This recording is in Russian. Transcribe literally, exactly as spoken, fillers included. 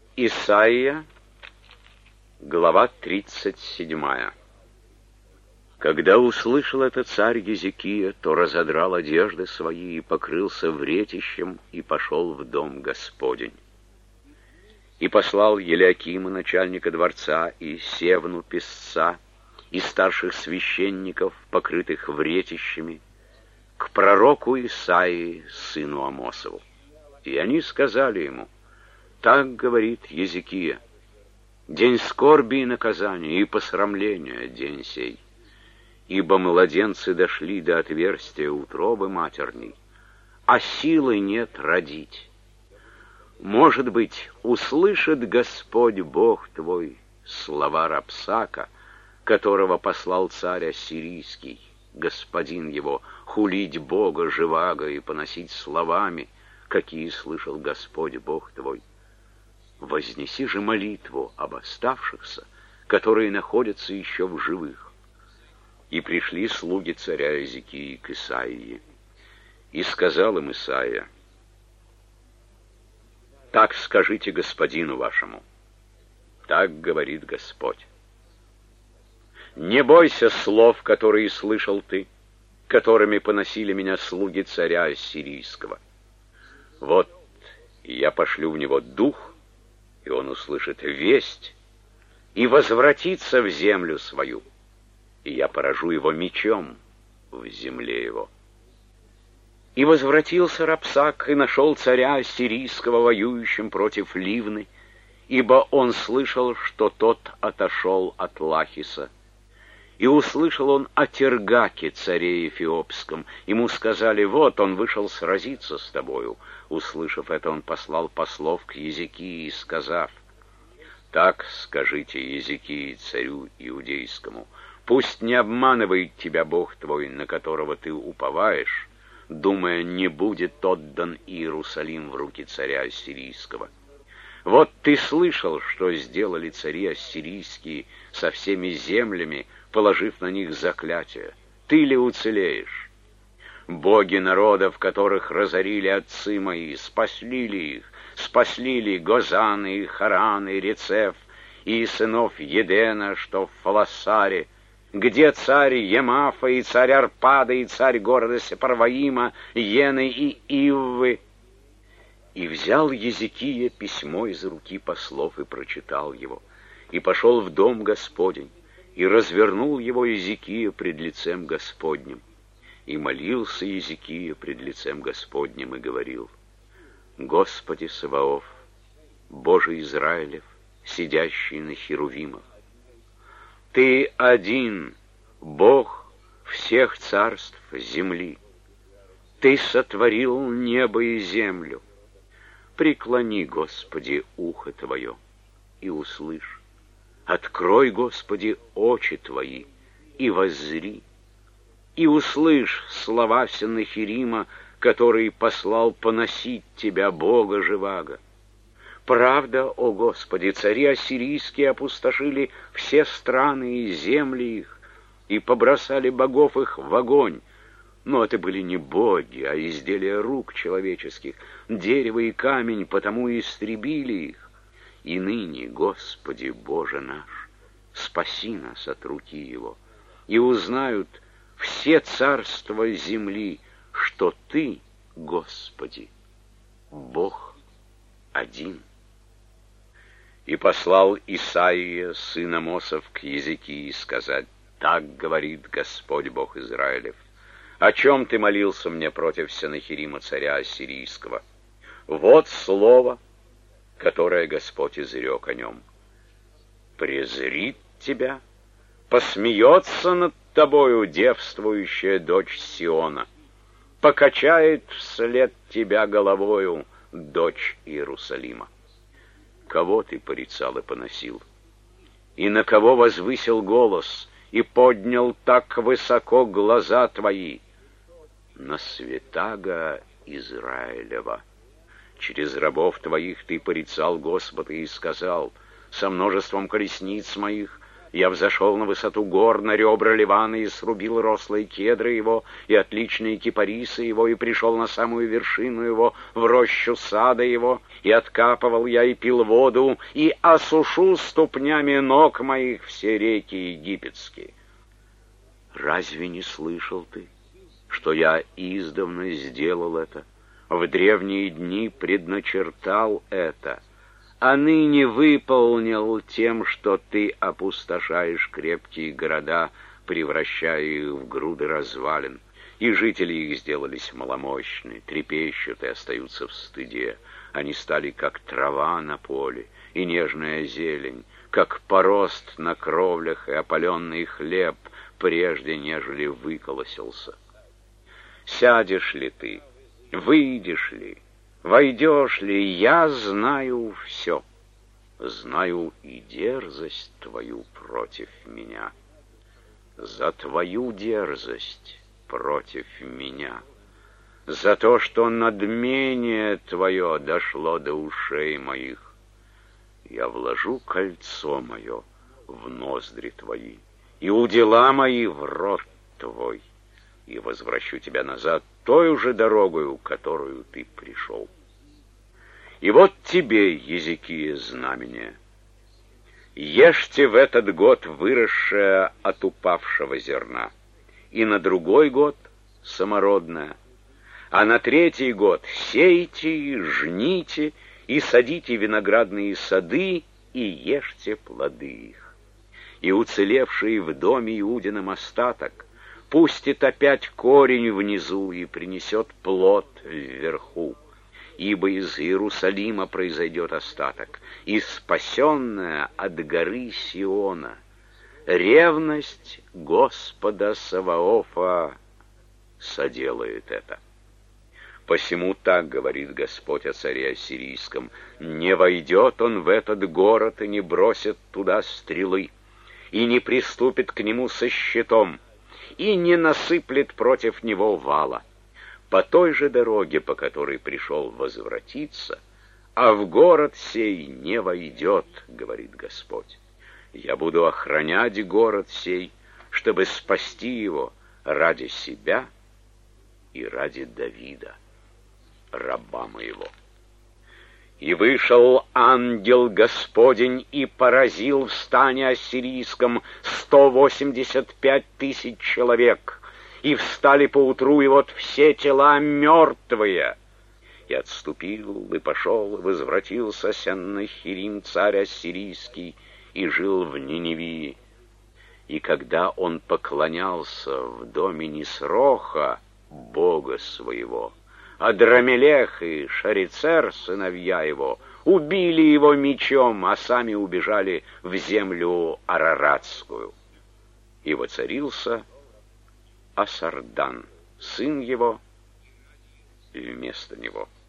Исайя, глава тридцать седьмая. Когда услышал это царь Езекия, то разодрал одежды свои и покрылся вретищем и пошел в дом Господень. И послал Елиакима, начальника дворца, и Севну, писца, и старших священников, покрытых вретищами, к пророку Исаии, сыну Амосову. И они сказали ему: так говорит Езекия: день скорби и наказания, и посрамления день сей. Ибо младенцы дошли до отверстия утробы матерней, а силы нет родить. Может быть, услышит Господь Бог твой слова Рапсака, которого послал царь ассирийский, господин его, хулить Бога живаго и поносить словами, какие слышал Господь Бог твой. Вознеси же молитву об оставшихся, которые находятся еще в живых. И пришли слуги царя Езекии к Исаии. И сказал им Исаия: так скажите господину вашему, так говорит Господь: не бойся слов, которые слышал ты, которыми поносили меня слуги царя ассирийского. Вот я пошлю в него дух, и он услышит весть, и возвратится в землю свою, и я поражу его мечом в земле его. И возвратился Рапсак, и нашел царя ассирийского воюющим против Ливны, ибо он слышал, что тот отошел от Лахиса. И услышал он о Тергаке, царе Эфиопском. Ему сказали: вот он вышел сразиться с тобою. Услышав это, он послал послов к Езекии, сказав: так скажите Езекии, царю иудейскому: пусть не обманывает тебя Бог твой, на которого ты уповаешь, думая, не будет отдан Иерусалим в руки царя ассирийского. Вот ты слышал, что сделали цари ассирийские со всеми землями, положив на них заклятие. Ты ли уцелеешь? Боги народов, которых разорили отцы мои, спасли ли их? Спасли ли Гозан и Харан и Рецеф и сынов Едена, что в Фаласаре? Где царь Емафа и царь Арпада и царь города Сепарваима, Ены и Иввы? И взял Езекия письмо из руки послов и прочитал его, и пошел в дом Господень, и развернул его Езекия пред лицем Господним. И молился Езекия пред лицем Господним и говорил: Господи Саваоф, Боже Израилев, сидящий на херувимах, Ты один, Бог всех царств земли. Ты сотворил небо и землю. Преклони, Господи, ухо Твое и услышь. Открой, Господи, очи Твои и воззри. И услышь слова Сеннахерима, который послал поносить Тебя, Бога живаго. Правда, о Господи, цари ассирийские опустошили все страны и земли их, и побросали богов их в огонь. Но это были не боги, а изделия рук человеческих, дерево и камень, потому и истребили их. И ныне, Господи, Боже наш, спаси нас от руки его, и узнают все царства земли, что Ты, Господи, Бог один. И послал Исаия, сын Амосов, к Езекии сказать: так говорит Господь Бог Израилев: о чем ты молился мне против Сеннахерима, царя ассирийского? Вот слово, которое Господь изрек о нем: презрит тебя, посмеется над тобою девствующая дочь Сиона, покачает вслед тебя головою дочь Иерусалима. Кого ты порицал и поносил? И на кого возвысил голос, и поднял так высоко глаза твои? На святаго Израилева. Через рабов твоих ты порицал Господа и сказал: со множеством колесниц моих Я взошел на высоту гор, на ребра Ливана, и срубил рослые кедры его, и отличные кипарисы его, и пришел на самую вершину его, в рощу сада его, и откапывал я, и пил воду, и осушу ступнями ног моих все реки египетские. Разве не слышал ты, что я издавна сделал это, в древние дни предначертал это, а ныне выполнил тем, что ты опустошаешь крепкие города, превращая их в груды развалин, и жители их сделались маломощны, трепещут и остаются в стыде. Они стали как трава на поле, и нежная зелень, как порост на кровлях и опаленный хлеб, прежде нежели выколосился. Сядешь ли ты, выйдешь ли, войдешь ли, я знаю все. Знаю и дерзость твою против меня. За твою дерзость против меня. За то, что надмение твое дошло до ушей моих. Я вложу кольцо мое в ноздри твои, и удила мои в рот твой, и возвращу тебя назад той же дорогою, которую ты пришел. И вот тебе, Езекия, знамение. Ешьте в этот год выросшее от упавшего зерна, и на другой год самородное, а на третий год сейте, жните и садите виноградные сады, и ешьте плоды их. И уцелевший в доме Иудином остаток пустит опять корень внизу и принесет плод вверху. Ибо из Иерусалима произойдет остаток, и спасенная от горы Сиона. Ревность Господа Саваофа соделает это. Посему так говорит Господь о царе ассирийском: не войдет он в этот город и не бросит туда стрелы, и не приступит к нему со щитом, и не насыплет против него вала. По той же дороге, по которой пришел, возвратиться, а в город сей не войдет, говорит Господь. Я буду охранять город сей, чтобы спасти его ради себя и ради Давида, раба моего. И вышел ангел Господень и поразил в стане ассирийском сто восемьдесят пять тысяч человек, и встали поутру, и вот все тела мертвые. И отступил, и пошел, и возвратился Сеннахирим, царь ассирийский, и жил в Ниневии. И когда он поклонялся в доме Нисроха, бога своего, Адрамелех и Шарицер, сыновья его, убили его мечом, а сами убежали в землю Араратскую. И воцарился Асардан, сын его, вместо него.